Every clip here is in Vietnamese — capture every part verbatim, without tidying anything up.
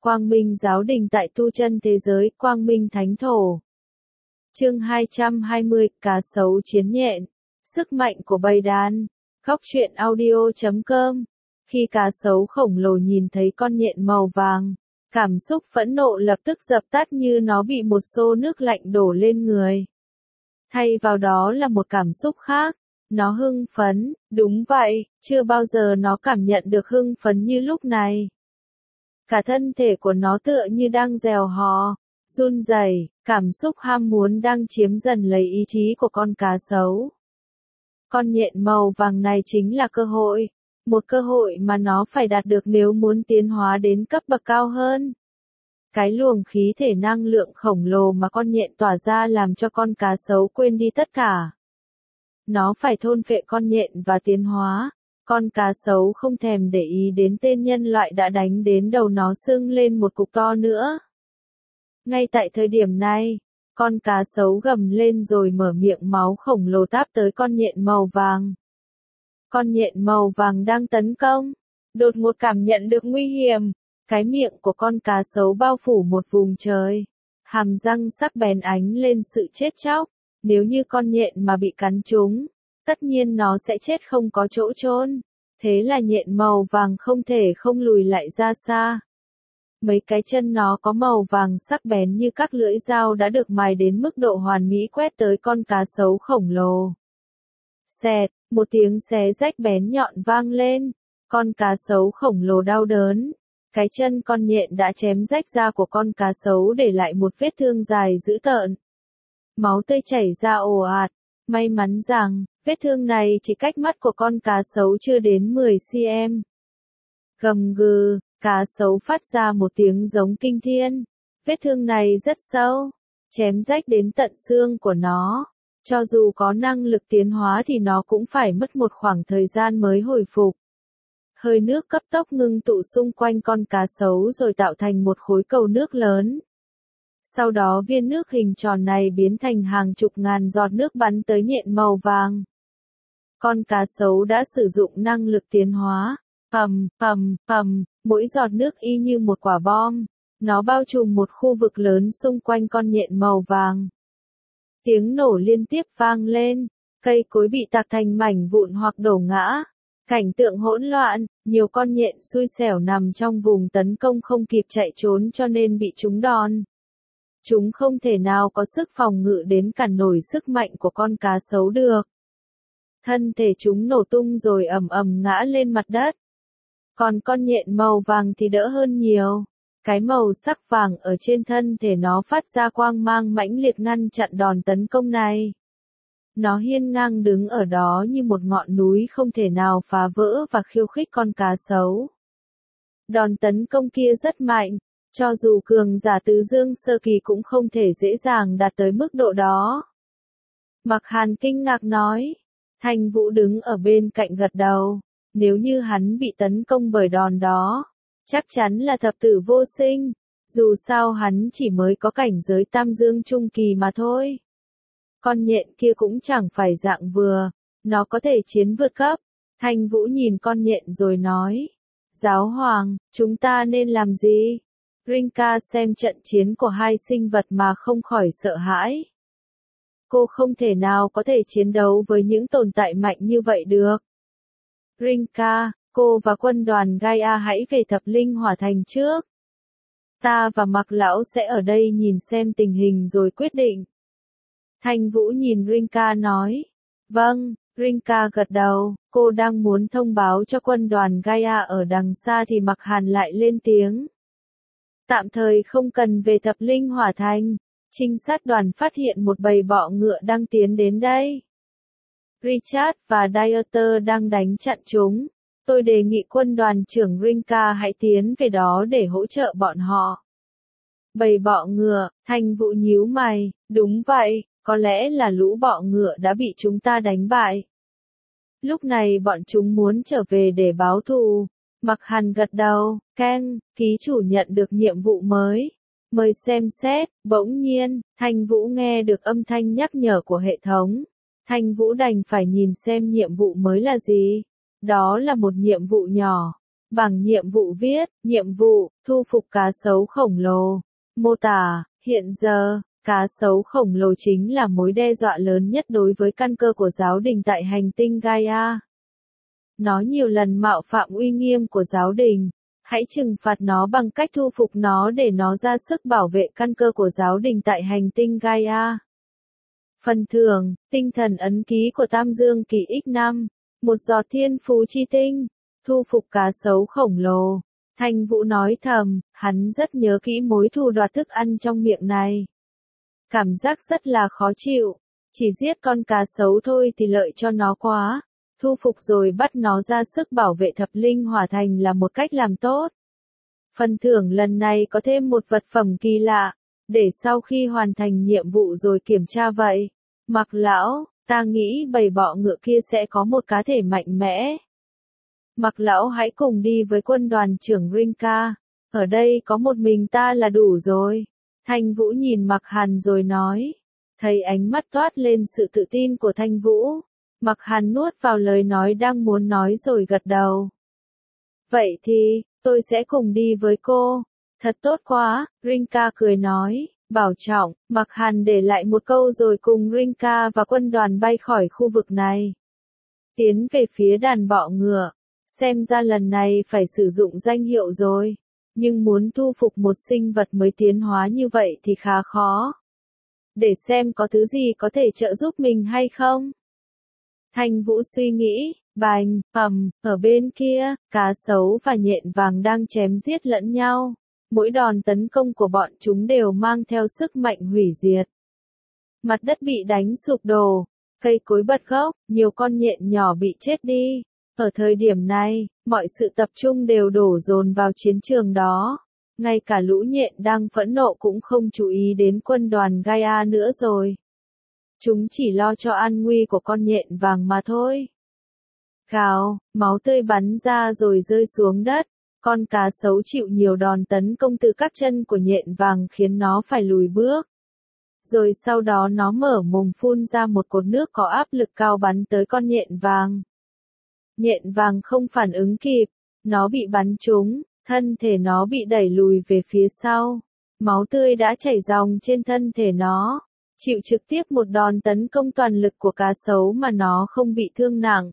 Quang Minh Giáo Đình tại tu chân thế giới, Quang Minh Thánh Thổ. Chương hai trăm hai mươi, cá sấu chiến nhện. Sức mạnh của bầy đàn. Góc truyện audio chấm com. Khi cá sấu khổng lồ nhìn thấy con nhện màu vàng, cảm xúc phẫn nộ lập tức dập tắt như nó bị một xô nước lạnh đổ lên người. Thay vào đó là một cảm xúc khác. Nó hưng phấn, đúng vậy, chưa bao giờ nó cảm nhận được hưng phấn như lúc này. Cả thân thể của nó tựa như đang rèo hò, run rẩy, cảm xúc ham muốn đang chiếm dần lấy ý chí của con cá sấu. Con nhện màu vàng này chính là cơ hội, một cơ hội mà nó phải đạt được nếu muốn tiến hóa đến cấp bậc cao hơn. Cái luồng khí thể năng lượng khổng lồ mà con nhện tỏa ra làm cho con cá sấu quên đi tất cả. Nó phải thôn phệ con nhện và tiến hóa. Con cá sấu không thèm để ý đến tên nhân loại đã đánh đến đầu nó sưng lên một cục to nữa. Ngay tại thời điểm này, con cá sấu gầm lên rồi mở miệng máu khổng lồ táp tới con nhện màu vàng. Con nhện màu vàng đang tấn công, đột ngột cảm nhận được nguy hiểm, cái miệng của con cá sấu bao phủ một vùng trời, hàm răng sắc bén ánh lên sự chết chóc, nếu như con nhện mà bị cắn trúng, tất nhiên nó sẽ chết không có chỗ chôn. Thế là nhện màu vàng không thể không lùi lại ra xa. Mấy cái chân nó có màu vàng sắc bén như các lưỡi dao đã được mài đến mức độ hoàn mỹ quét tới con cá sấu khổng lồ. Xẹt, một tiếng xé rách bén nhọn vang lên. Con cá sấu khổng lồ đau đớn. Cái chân con nhện đã chém rách da của con cá sấu để lại một vết thương dài dữ tợn. Máu tươi chảy ra ồ ạt. May mắn rằng, vết thương này chỉ cách mắt của con cá sấu chưa đến mười xăng-ti-mét. Gầm gừ, cá sấu phát ra một tiếng giống kinh thiên. Vết thương này rất sâu, chém rách đến tận xương của nó. Cho dù có năng lực tiến hóa thì nó cũng phải mất một khoảng thời gian mới hồi phục. Hơi nước cấp tốc ngưng tụ xung quanh con cá sấu rồi tạo thành một khối cầu nước lớn. Sau đó viên nước hình tròn này biến thành hàng chục ngàn giọt nước bắn tới nhện màu vàng. Con cá sấu đã sử dụng năng lực tiến hóa. Ầm, ầm, ầm, mỗi giọt nước y như một quả bom. Nó bao trùm một khu vực lớn xung quanh con nhện màu vàng. Tiếng nổ liên tiếp vang lên, cây cối bị tạc thành mảnh vụn hoặc đổ ngã. Cảnh tượng hỗn loạn, nhiều con nhện xui xẻo nằm trong vùng tấn công không kịp chạy trốn cho nên bị trúng đòn. Chúng không thể nào có sức phòng ngự đến cản nổi sức mạnh của con cá sấu được. Thân thể chúng nổ tung rồi ầm ầm ngã lên mặt đất. Còn con nhện màu vàng thì đỡ hơn nhiều. Cái màu sắc vàng ở trên thân thể nó phát ra quang mang mãnh liệt ngăn chặn đòn tấn công này. Nó hiên ngang đứng ở đó như một ngọn núi không thể nào phá vỡ và khiêu khích con cá sấu. Đòn tấn công kia rất mạnh. Cho dù cường giả tứ dương sơ kỳ cũng không thể dễ dàng đạt tới mức độ đó. Mặc Hàn kinh ngạc nói. Thanh Vũ đứng ở bên cạnh gật đầu. Nếu như hắn bị tấn công bởi đòn đó, chắc chắn là thập tử vô sinh. Dù sao hắn chỉ mới có cảnh giới tam dương trung kỳ mà thôi. Con nhện kia cũng chẳng phải dạng vừa. Nó có thể chiến vượt cấp. Thanh Vũ nhìn con nhện rồi nói. Giáo hoàng, chúng ta nên làm gì? Rinka xem trận chiến của hai sinh vật mà không khỏi sợ hãi. Cô không thể nào có thể chiến đấu với những tồn tại mạnh như vậy được. Rinka, cô và quân đoàn Gaia hãy về Thập Linh Hỏa Thành trước. Ta và Mạc Lão sẽ ở đây nhìn xem tình hình rồi quyết định. Thanh Vũ nhìn Rinka nói. Vâng, Rinka gật đầu, cô đang muốn thông báo cho quân đoàn Gaia ở đằng xa thì Mạc Hàn lại lên tiếng. Tạm thời không cần về Thập Linh Hỏa Thành, trinh sát đoàn phát hiện một bầy bọ ngựa đang tiến đến đây. Richard và Dieter đang đánh chặn chúng. Tôi đề nghị quân đoàn trưởng Rinka hãy tiến về đó để hỗ trợ bọn họ. Bầy bọ ngựa, Thanh Vũ nhíu mày, đúng vậy, có lẽ là lũ bọ ngựa đã bị chúng ta đánh bại. Lúc này bọn chúng muốn trở về để báo thù. Mặc Hàn gật đầu, Ken, ký chủ nhận được nhiệm vụ mới. Mời xem xét, bỗng nhiên, Thanh Vũ nghe được âm thanh nhắc nhở của hệ thống. Thanh Vũ đành phải nhìn xem nhiệm vụ mới là gì. Đó là một nhiệm vụ nhỏ. Bảng nhiệm vụ viết, nhiệm vụ, thu phục cá sấu khổng lồ. Mô tả, hiện giờ, cá sấu khổng lồ chính là mối đe dọa lớn nhất đối với căn cơ của giáo đình tại hành tinh Gaia. Nó nhiều lần mạo phạm uy nghiêm của giáo đình. Hãy trừng phạt nó bằng cách thu phục nó để nó ra sức bảo vệ căn cơ của giáo đình tại hành tinh Gaia. Phần thưởng, tinh thần ấn ký của Tam Dương Kỳ ích năm, một giọt thiên phú chi tinh, thu phục cá sấu khổng lồ. Thanh Vũ nói thầm, hắn rất nhớ kỹ mối thù đoạt thức ăn trong miệng này. Cảm giác rất là khó chịu, chỉ giết con cá sấu thôi thì lợi cho nó quá. Thu phục rồi bắt nó ra sức bảo vệ thập linh hỏa thành là một cách làm tốt. Phần thưởng lần này có thêm một vật phẩm kỳ lạ, để sau khi hoàn thành nhiệm vụ rồi kiểm tra vậy. Mặc lão, ta nghĩ bầy bọ ngựa kia sẽ có một cá thể mạnh mẽ. Mặc lão hãy cùng đi với quân đoàn trưởng Rinka, ở đây có một mình ta là đủ rồi. Thanh Vũ nhìn Mặc Hàn rồi nói, thấy ánh mắt toát lên sự tự tin của Thanh Vũ. Mặc Hàn nuốt vào lời nói đang muốn nói rồi gật đầu. Vậy thì, tôi sẽ cùng đi với cô. Thật tốt quá, Rinka cười nói, bảo trọng. Mặc Hàn để lại một câu rồi cùng Rinka và quân đoàn bay khỏi khu vực này. Tiến về phía đàn bọ ngựa. Xem ra lần này phải sử dụng danh hiệu rồi. Nhưng muốn thu phục một sinh vật mới tiến hóa như vậy thì khá khó. Để xem có thứ gì có thể trợ giúp mình hay không. Thanh Vũ suy nghĩ, bành, ầm, ở bên kia, cá sấu và nhện vàng đang chém giết lẫn nhau. Mỗi đòn tấn công của bọn chúng đều mang theo sức mạnh hủy diệt. Mặt đất bị đánh sụp đổ, cây cối bật gốc, nhiều con nhện nhỏ bị chết đi. Ở thời điểm này, mọi sự tập trung đều đổ dồn vào chiến trường đó. Ngay cả lũ nhện đang phẫn nộ cũng không chú ý đến quân đoàn Gaia nữa rồi. Chúng chỉ lo cho an nguy của con nhện vàng mà thôi. Gào, máu tươi bắn ra rồi rơi xuống đất. Con cá sấu chịu nhiều đòn tấn công từ các chân của nhện vàng khiến nó phải lùi bước. Rồi sau đó nó mở mồm phun ra một cột nước có áp lực cao bắn tới con nhện vàng. Nhện vàng không phản ứng kịp, nó bị bắn trúng, thân thể nó bị đẩy lùi về phía sau. Máu tươi đã chảy ròng trên thân thể nó. Chịu trực tiếp một đòn tấn công toàn lực của cá sấu mà nó không bị thương nặng.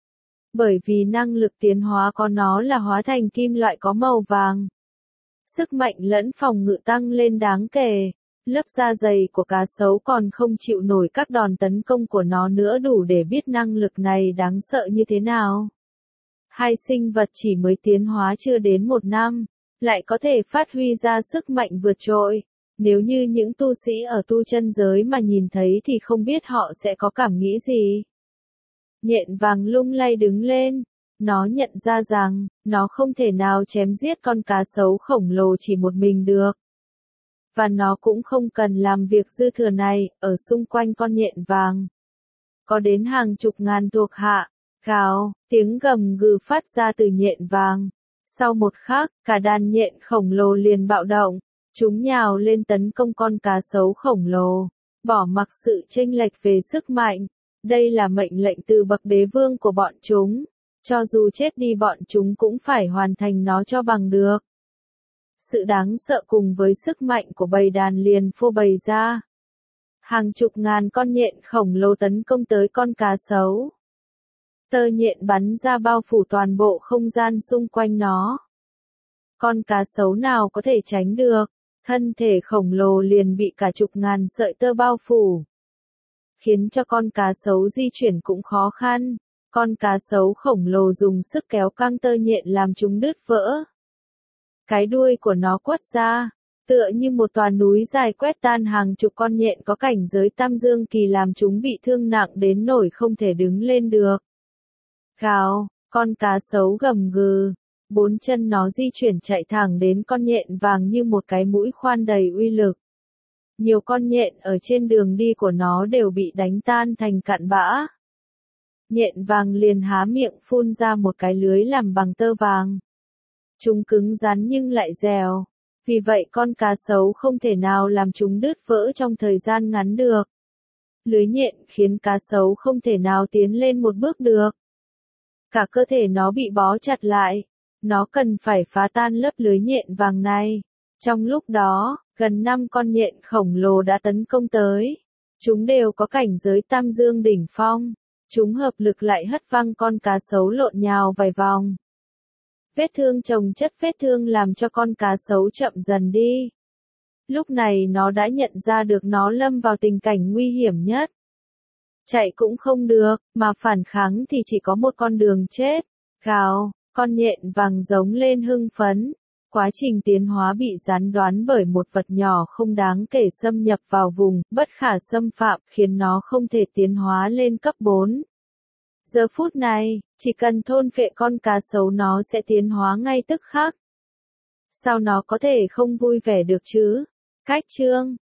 Bởi vì năng lực tiến hóa của nó là hóa thành kim loại có màu vàng. Sức mạnh lẫn phòng ngự tăng lên đáng kể. Lớp da dày của cá sấu còn không chịu nổi các đòn tấn công của nó nữa, đủ để biết năng lực này đáng sợ như thế nào. Hai sinh vật chỉ mới tiến hóa chưa đến một năm, lại có thể phát huy ra sức mạnh vượt trội. Nếu như những tu sĩ ở tu chân giới mà nhìn thấy thì không biết họ sẽ có cảm nghĩ gì. Nhện vàng lung lay đứng lên. Nó nhận ra rằng, nó không thể nào chém giết con cá sấu khổng lồ chỉ một mình được. Và nó cũng không cần làm việc dư thừa này, ở xung quanh con nhện vàng. Có đến hàng chục ngàn thuộc hạ, gào, tiếng gầm gừ phát ra từ nhện vàng. Sau một khắc, cả đàn nhện khổng lồ liền bạo động. Chúng nhào lên tấn công con cá sấu khổng lồ, bỏ mặc sự chênh lệch về sức mạnh. Đây là mệnh lệnh từ bậc đế vương của bọn chúng. Cho dù chết đi bọn chúng cũng phải hoàn thành nó cho bằng được. Sự đáng sợ cùng với sức mạnh của bầy đàn liền phô bày ra. Hàng chục ngàn con nhện khổng lồ tấn công tới con cá sấu. Tơ nhện bắn ra bao phủ toàn bộ không gian xung quanh nó. Con cá sấu nào có thể tránh được, thân thể khổng lồ liền bị cả chục ngàn sợi tơ bao phủ. Khiến cho con cá sấu di chuyển cũng khó khăn. Con cá sấu khổng lồ dùng sức kéo căng tơ nhện làm chúng đứt vỡ. Cái đuôi của nó quất ra, tựa như một tòa núi dài quét tan hàng chục con nhện có cảnh giới Tam Dương Kỳ, làm chúng bị thương nặng đến nỗi không thể đứng lên được. Gào, con cá sấu gầm gừ, bốn chân nó di chuyển chạy thẳng đến con nhện vàng như một cái mũi khoan đầy uy lực. Nhiều con nhện ở trên đường đi của nó đều bị đánh tan thành cặn bã. Nhện vàng liền há miệng phun ra một cái lưới làm bằng tơ vàng. Chúng cứng rắn nhưng lại dẻo, vì vậy con cá sấu không thể nào làm chúng đứt vỡ trong thời gian ngắn được. Lưới nhện khiến cá sấu không thể nào tiến lên một bước được. Cả cơ thể nó bị bó chặt lại, Nó cần phải phá tan lớp lưới nhện vàng này. Trong lúc đó, gần năm con nhện khổng lồ đã tấn công tới. Chúng đều có cảnh giới tam dương đỉnh phong. Chúng hợp lực lại hất văng con cá sấu lộn nhào vài vòng. Vết thương chồng chất vết thương làm cho con cá sấu chậm dần đi. Lúc này nó đã nhận ra được nó lâm vào tình cảnh nguy hiểm nhất. Chạy cũng không được, mà phản kháng thì chỉ có một con đường chết. Gào, con nhện vàng giống lên hưng phấn. Quá trình tiến hóa bị gián đoán bởi một vật nhỏ không đáng kể xâm nhập vào vùng bất khả xâm phạm khiến nó không thể tiến hóa lên cấp bốn. Giờ phút này, chỉ cần thôn phệ con cá sấu nó sẽ tiến hóa ngay tức khắc. Sao nó có thể không vui vẻ được chứ? Cách chương